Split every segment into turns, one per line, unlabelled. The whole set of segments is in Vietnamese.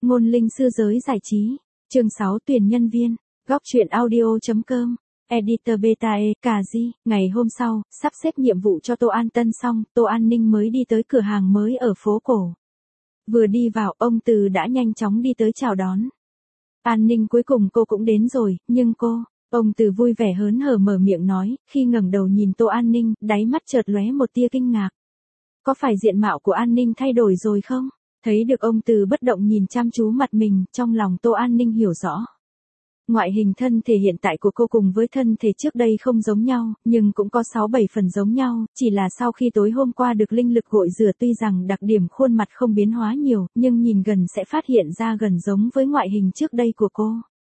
Ngôn linh xưa giới giải trí. Chương 6 tuyển nhân viên. Góc truyện audio.com. Editor Beta Kaji. Ngày hôm sau, sắp xếp nhiệm vụ cho Tô An Tân xong, Tô An Ninh mới đi tới cửa hàng mới ở phố cổ. Vừa đi vào, ông Từ đã nhanh chóng đi tới chào đón. An Ninh, cuối cùng cô cũng đến rồi, nhưng cô... Ông Từ vui vẻ hớn hở mở miệng nói, khi ngẩng đầu nhìn Tô An Ninh, đáy mắt chợt lóe một tia kinh ngạc. Có phải diện mạo của An Ninh thay đổi rồi không? Thấy được ông Từ bất động nhìn chăm chú mặt mình, trong lòng Tô An Ninh hiểu rõ. Ngoại hình thân thể hiện tại của cô cùng với thân thể trước đây không giống nhau, nhưng cũng có 6-7 phần giống nhau, chỉ là sau khi tối hôm qua được linh lực gội rửa tuy rằng đặc điểm khuôn mặt không biến hóa nhiều, nhưng nhìn gần sẽ phát hiện ra gần giống với ngoại hình trước đây của cô.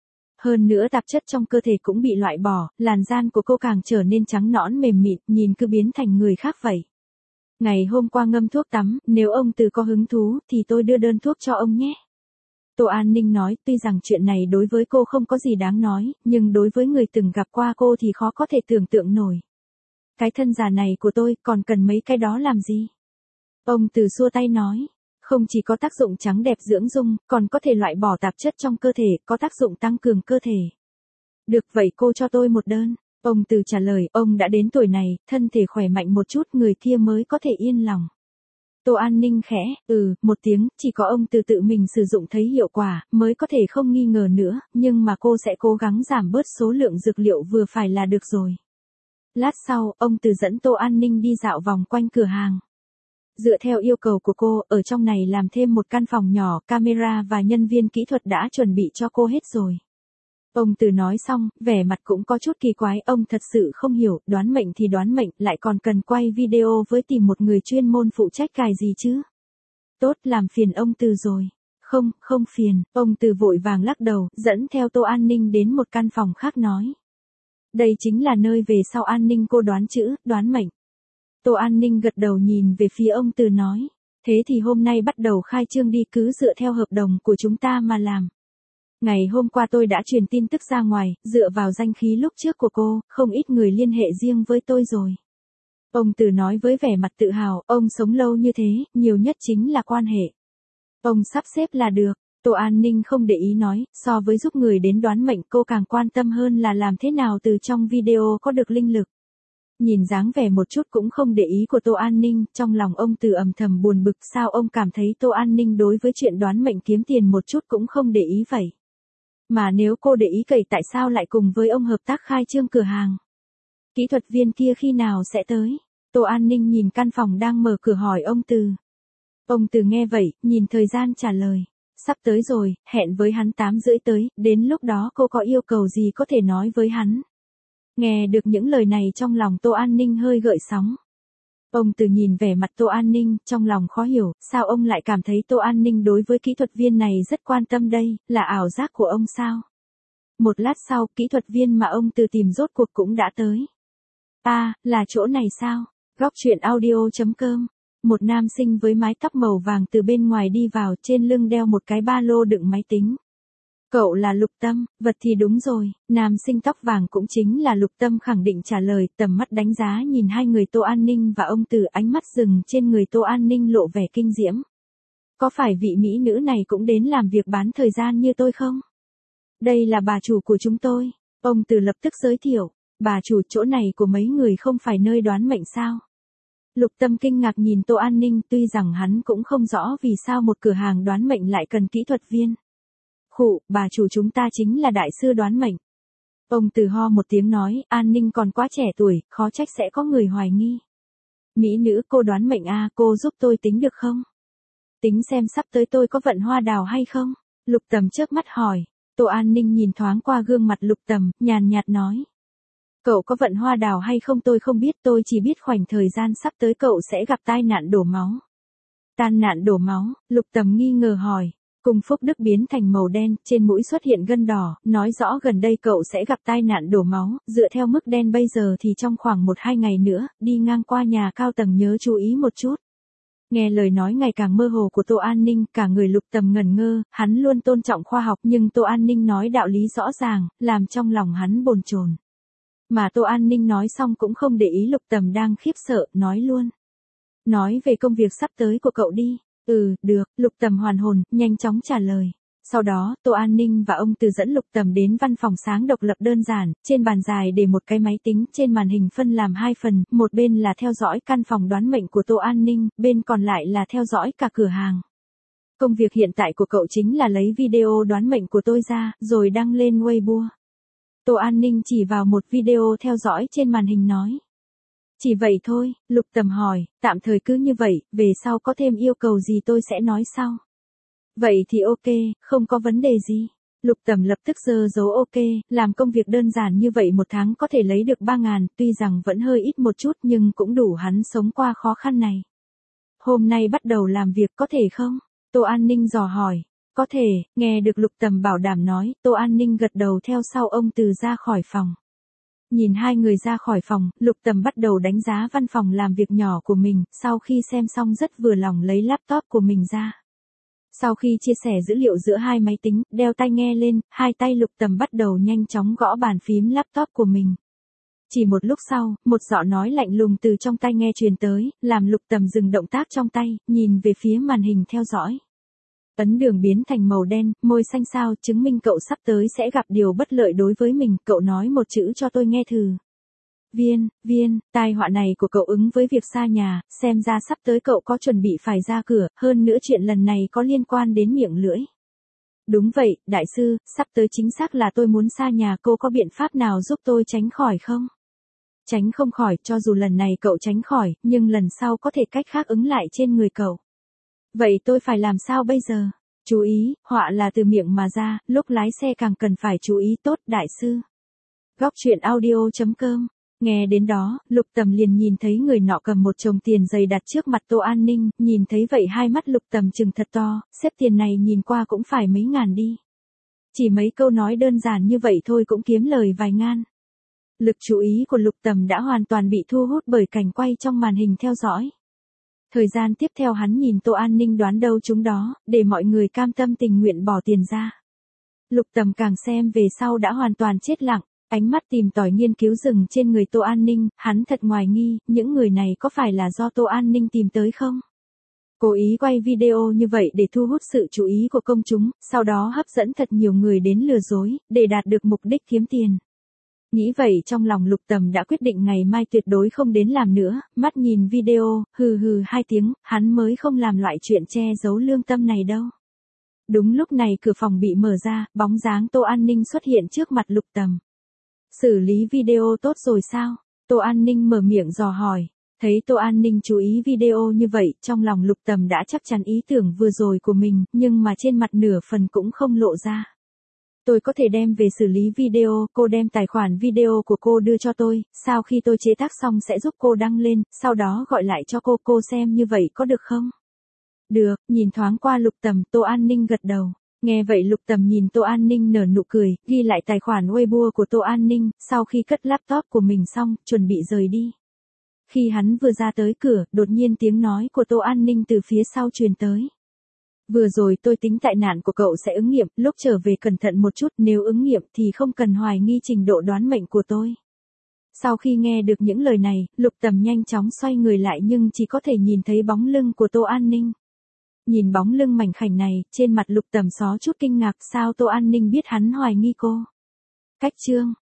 Hơn nữa tạp chất trong cơ thể cũng bị loại bỏ, làn da của cô càng trở nên trắng nõn mềm mịn, nhìn cứ biến thành người khác vậy. Ngày hôm qua ngâm thuốc tắm, nếu ông Từ có hứng thú thì tôi đưa đơn thuốc cho ông nhé. Tô An Ninh nói, tuy rằng chuyện này đối với cô không có gì đáng nói, nhưng đối với người từng gặp qua cô thì khó có thể tưởng tượng nổi. Cái thân già này của tôi còn cần mấy cái đó làm gì? Ông Từ xua tay nói, không chỉ có tác dụng trắng đẹp dưỡng dung, còn có thể loại bỏ tạp chất trong cơ thể, có tác dụng tăng cường cơ thể. Được vậy cô cho tôi một đơn. Ông Từ trả lời, ông đã đến tuổi này, thân thể khỏe mạnh một chút người kia mới có thể yên lòng. Tô An Ninh khẽ, một tiếng, chỉ có ông Từ tự mình sử dụng thấy hiệu quả, mới có thể không nghi ngờ nữa, nhưng mà cô sẽ cố gắng giảm bớt số lượng dược liệu vừa phải là được rồi. Lát sau, ông Từ dẫn Tô An Ninh đi dạo vòng quanh cửa hàng. Dựa theo yêu cầu của cô, ở trong này làm thêm một căn phòng nhỏ, camera và nhân viên kỹ thuật đã chuẩn bị cho cô hết rồi. Ông Từ nói xong, vẻ mặt cũng có chút kỳ quái, ông thật sự không hiểu, đoán mệnh thì đoán mệnh, lại còn cần quay video với tìm một người chuyên môn phụ trách cài gì chứ. Tốt, làm phiền ông Từ rồi. Không phiền, ông Từ vội vàng lắc đầu, dẫn theo Tô An Ninh đến một căn phòng khác nói. Đây chính là nơi về sau An Ninh cô đoán chữ, đoán mệnh. Tô An Ninh gật đầu nhìn về phía ông Từ nói. Thế thì hôm nay bắt đầu khai trương đi, cứ dựa theo hợp đồng của chúng ta mà làm. Ngày hôm qua tôi đã truyền tin tức ra ngoài, dựa vào danh khí lúc trước của cô, không ít người liên hệ riêng với tôi rồi. Ông Từ nói với vẻ mặt tự hào, ông sống lâu như thế, nhiều nhất chính là quan hệ. Ông sắp xếp là được. Tô An Ninh không để ý nói, so với giúp người đến đoán mệnh cô càng quan tâm hơn là làm thế nào từ trong video có được linh lực. Nhìn dáng vẻ một chút cũng không để ý của Tô An Ninh, trong lòng ông Từ âm thầm buồn bực, sao ông cảm thấy Tô An Ninh đối với chuyện đoán mệnh kiếm tiền một chút cũng không để ý vậy. Mà nếu cô để ý cậy tại sao lại cùng với ông hợp tác khai trương cửa hàng? Kỹ thuật viên kia khi nào sẽ tới? Tô An Ninh nhìn căn phòng đang mở cửa hỏi ông Từ. Ông Từ nghe vậy, nhìn thời gian trả lời. Sắp tới rồi, hẹn với hắn 8:30 tới, đến lúc đó cô có yêu cầu gì có thể nói với hắn. Nghe được những lời này trong lòng Tô An Ninh hơi gợn sóng. Ông Từ nhìn vẻ mặt Tô An Ninh, trong lòng khó hiểu, sao ông lại cảm thấy Tô An Ninh đối với kỹ thuật viên này rất quan tâm đây, là ảo giác của ông sao? Một lát sau, kỹ thuật viên mà ông Từ tìm rốt cuộc cũng đã tới. Là chỗ này sao? Góc truyện audio.com. Một nam sinh với mái tóc màu vàng từ bên ngoài đi vào, trên lưng đeo một cái ba lô đựng máy tính. Cậu là Lục Tâm, vật thì đúng rồi, nam sinh tóc vàng cũng chính là Lục Tâm khẳng định trả lời, tầm mắt đánh giá nhìn hai người Tô An Ninh và ông Từ, ánh mắt dừng trên người Tô An Ninh lộ vẻ kinh diễm. Có phải vị mỹ nữ này cũng đến làm việc bán thời gian như tôi không? Đây là bà chủ của chúng tôi, ông Từ lập tức giới thiệu, bà chủ chỗ này của mấy người không phải nơi đoán mệnh sao? Lục Tâm kinh ngạc nhìn Tô An Ninh, tuy rằng hắn cũng không rõ vì sao một cửa hàng đoán mệnh lại cần kỹ thuật viên. Bà chủ chúng ta chính là đại sư đoán mệnh. Ông Từ ho một tiếng nói, An Ninh còn quá trẻ tuổi, khó trách sẽ có người hoài nghi. Mỹ nữ cô đoán mệnh cô giúp tôi tính được không? Tính xem sắp tới tôi có vận hoa đào hay không? Lục Tầm chớp mắt hỏi. Tô An Ninh nhìn thoáng qua gương mặt Lục Tầm, nhàn nhạt nói. Cậu có vận hoa đào hay không tôi không biết, tôi chỉ biết khoảnh thời gian sắp tới cậu sẽ gặp tai nạn đổ máu. Tai nạn đổ máu, Lục Tầm nghi ngờ hỏi. Cùng Phúc Đức biến thành màu đen, trên mũi xuất hiện gân đỏ, nói rõ gần đây cậu sẽ gặp tai nạn đổ máu, dựa theo mức đen bây giờ thì trong khoảng 1-2 ngày nữa, đi ngang qua nhà cao tầng nhớ chú ý một chút. Nghe lời nói ngày càng mơ hồ của Tô An Ninh, cả người Lục Tầm ngẩn ngơ, hắn luôn tôn trọng khoa học nhưng Tô An Ninh nói đạo lý rõ ràng, làm trong lòng hắn bồn chồn. Mà Tô An Ninh nói xong cũng không để ý Lục Tầm đang khiếp sợ, nói luôn. Nói về công việc sắp tới của cậu đi. Được, Lục Tầm hoàn hồn, nhanh chóng trả lời. Sau đó, Tô An Ninh và ông Từ dẫn Lục Tầm đến văn phòng sáng độc lập đơn giản, trên bàn dài để một cái máy tính, trên màn hình phân làm hai phần, một bên là theo dõi căn phòng đoán mệnh của Tô An Ninh, bên còn lại là theo dõi cả cửa hàng. Công việc hiện tại của cậu chính là lấy video đoán mệnh của tôi ra, rồi đăng lên Weibo. Tô An Ninh chỉ vào một video theo dõi trên màn hình nói. Chỉ vậy thôi, Lục Tầm hỏi, tạm thời cứ như vậy, về sau có thêm yêu cầu gì tôi sẽ nói sau. Vậy thì ok, không có vấn đề gì. Lục Tầm lập tức giơ dấu ok, làm công việc đơn giản như vậy một tháng có thể lấy được 3.000, tuy rằng vẫn hơi ít một chút nhưng cũng đủ hắn sống qua khó khăn này. Hôm nay bắt đầu làm việc có thể không? Tô An Ninh dò hỏi. Có thể, nghe được Lục Tầm bảo đảm nói, Tô An Ninh gật đầu theo sau ông Từ ra khỏi phòng. Nhìn hai người ra khỏi phòng, Lục Tầm bắt đầu đánh giá văn phòng làm việc nhỏ của mình, sau khi xem xong rất vừa lòng lấy laptop của mình ra. Sau khi chia sẻ dữ liệu giữa hai máy tính, đeo tai nghe lên, hai tay Lục Tầm bắt đầu nhanh chóng gõ bàn phím laptop của mình. Chỉ một lúc sau, một giọng nói lạnh lùng từ trong tai nghe truyền tới, làm Lục Tầm dừng động tác trong tay, nhìn về phía màn hình theo dõi. Ấn đường biến thành màu đen, môi xanh xao, chứng minh cậu sắp tới sẽ gặp điều bất lợi đối với mình, cậu nói một chữ cho tôi nghe thử. Viên, tai họa này của cậu ứng với việc xa nhà, xem ra sắp tới cậu có chuẩn bị phải ra cửa, hơn nữa chuyện lần này có liên quan đến miệng lưỡi. Đúng vậy, đại sư, sắp tới chính xác là tôi muốn xa nhà, cô có biện pháp nào giúp tôi tránh khỏi không? Tránh không khỏi, cho dù lần này cậu tránh khỏi, nhưng lần sau có thể cách khác ứng lại trên người cậu. Vậy tôi phải làm sao bây giờ? Chú ý, họa là từ miệng mà ra, lúc lái xe càng cần phải chú ý tốt, đại sư. Góc truyện audio.com. Nghe đến đó, Lục Tầm liền nhìn thấy người nọ cầm một chồng tiền dày đặt trước mặt Tô An Ninh, nhìn thấy vậy hai mắt Lục Tầm trừng thật to, xếp tiền này nhìn qua cũng phải mấy ngàn đi. Chỉ mấy câu nói đơn giản như vậy thôi cũng kiếm lời vài ngàn. Lực chú ý của Lục Tầm đã hoàn toàn bị thu hút bởi cảnh quay trong màn hình theo dõi. Thời gian tiếp theo hắn nhìn Tô An Ninh đoán đâu chúng đó, để mọi người cam tâm tình nguyện bỏ tiền ra. Lục Tầm càng xem về sau đã hoàn toàn chết lặng, ánh mắt tìm tòi nghiên cứu dừng trên người Tô An Ninh, hắn thật hoài nghi, những người này có phải là do Tô An Ninh tìm tới không? Cố ý quay video như vậy để thu hút sự chú ý của công chúng, sau đó hấp dẫn thật nhiều người đến lừa dối, để đạt được mục đích kiếm tiền. Nghĩ vậy trong lòng Lục Tầm đã quyết định ngày mai tuyệt đối không đến làm nữa, mắt nhìn video, hừ hai tiếng, hắn mới không làm loại chuyện che giấu lương tâm này đâu. Đúng lúc này cửa phòng bị mở ra, bóng dáng Tô An Ninh xuất hiện trước mặt Lục Tầm. Xử lý video tốt rồi sao? Tô An Ninh mở miệng dò hỏi. Thấy Tô An Ninh chú ý video như vậy, trong lòng Lục Tầm đã chắc chắn ý tưởng vừa rồi của mình, nhưng mà trên mặt nửa phần cũng không lộ ra. Tôi có thể đem về xử lý video, cô đem tài khoản video của cô đưa cho tôi, sau khi tôi chế tác xong sẽ giúp cô đăng lên, sau đó gọi lại cho cô xem như vậy có được không? Được, nhìn thoáng qua Lục Tầm, Tô An Ninh gật đầu. Nghe vậy Lục Tầm nhìn Tô An Ninh nở nụ cười, ghi lại tài khoản Weibo của Tô An Ninh, sau khi cất laptop của mình xong, chuẩn bị rời đi. Khi hắn vừa ra tới cửa, đột nhiên tiếng nói của Tô An Ninh từ phía sau truyền tới. Vừa rồi tôi tính tại nạn của cậu sẽ ứng nghiệm, lúc trở về cẩn thận một chút, nếu ứng nghiệm thì không cần hoài nghi trình độ đoán mệnh của tôi. Sau khi nghe được những lời này, Lục Tầm nhanh chóng xoay người lại nhưng chỉ có thể nhìn thấy bóng lưng của Tô An Ninh. Nhìn bóng lưng mảnh khảnh này, trên mặt Lục Tầm xó chút kinh ngạc, sao Tô An Ninh biết hắn hoài nghi cô. Cách chương